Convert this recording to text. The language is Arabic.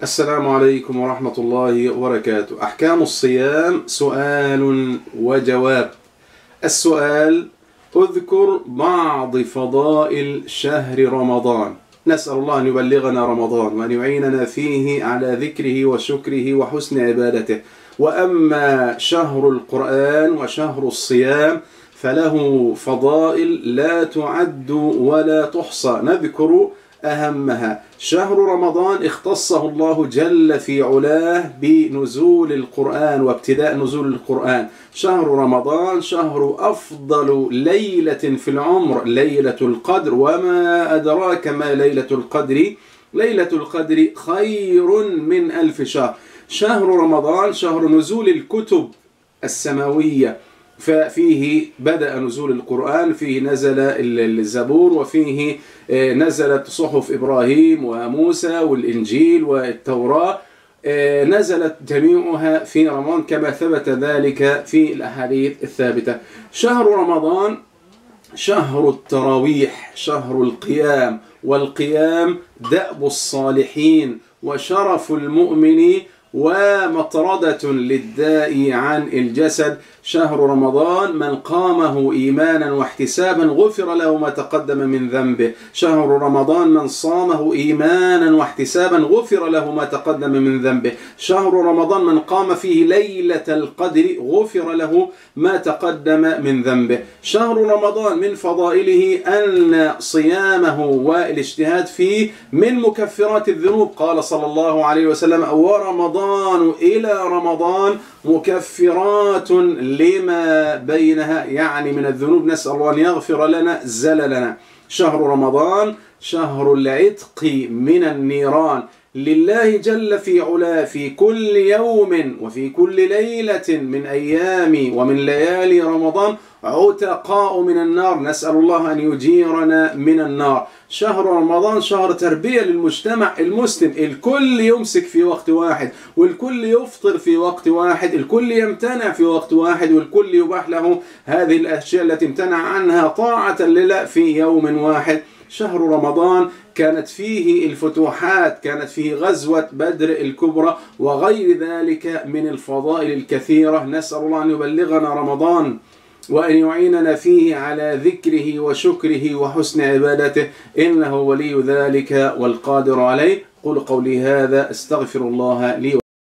السلام عليكم ورحمة الله وبركاته. أحكام الصيام سؤال وجواب. السؤال: اذكر بعض فضائل شهر رمضان. نسأل الله أن يبلغنا رمضان وأن يعيننا فيه على ذكره وشكره وحسن عبادته. وأما شهر القرآن وشهر الصيام فله فضائل لا تعد ولا تحصى، نذكر أهمها. شهر رمضان اختصه الله جل في علاه بنزول القرآن وابتداء نزول القرآن. شهر رمضان شهر أفضل ليلة في العمر، ليلة القدر، وما أدراك ما ليلة القدر؟ ليلة القدر خير من 1000 شهر. شهر رمضان شهر نزول الكتب السماوية، ففيه بدأ نزول القرآن، فيه نزل الزبور، وفيه نزلت صحف إبراهيم وموسى والإنجيل والتوراة، نزلت جميعها في رمضان كما ثبت ذلك في الأحاديث الثابتة. شهر رمضان شهر التراويح، شهر القيام، والقيام دأب الصالحين وشرف المؤمن ومطردة للداء عن الجسد. شهر رمضان من قامه إيمانا واحتسابا غفر له ما تقدم من ذنبه. شهر رمضان من صامه إيمانا واحتسابا غفر له ما تقدم من ذنبه. شهر رمضان من قام فيه ليلة القدر غفر له ما تقدم من ذنبه. شهر رمضان من فضائله أن صيامه والاجتهاد فيه من مكفرات الذنوب. قال صلى الله عليه وسلم: ورمضان إلى رمضان مكفرات لما بينها، يعني من الذنوب، نسأل الله أن يغفر لنا زللنا. شهر رمضان شهر العتق من النيران، لله جل في علاه في كل يوم وفي كل ليلة من أيام ومن ليالي رمضان عتقاء من النار، نسأل الله أن يجيرنا من النار. شهر رمضان شهر تربية للمجتمع المسلم، الكل يمسك في وقت واحد، والكل يفطر في وقت واحد، الكل يمتنع في وقت واحد، والكل يباح له هذه الأشياء التي امتنع عنها طاعة لله في يوم واحد. شهر رمضان كانت فيه الفتوحات، كانت فيه غزوة بدر الكبرى وغير ذلك من الفضائل الكثيرة. نسأل الله أن يبلغنا رمضان وأن يعيننا فيه على ذكره وشكره وحسن عبادته، إنه ولي ذلك والقادر عليه. قل قولي هذا، استغفر الله لي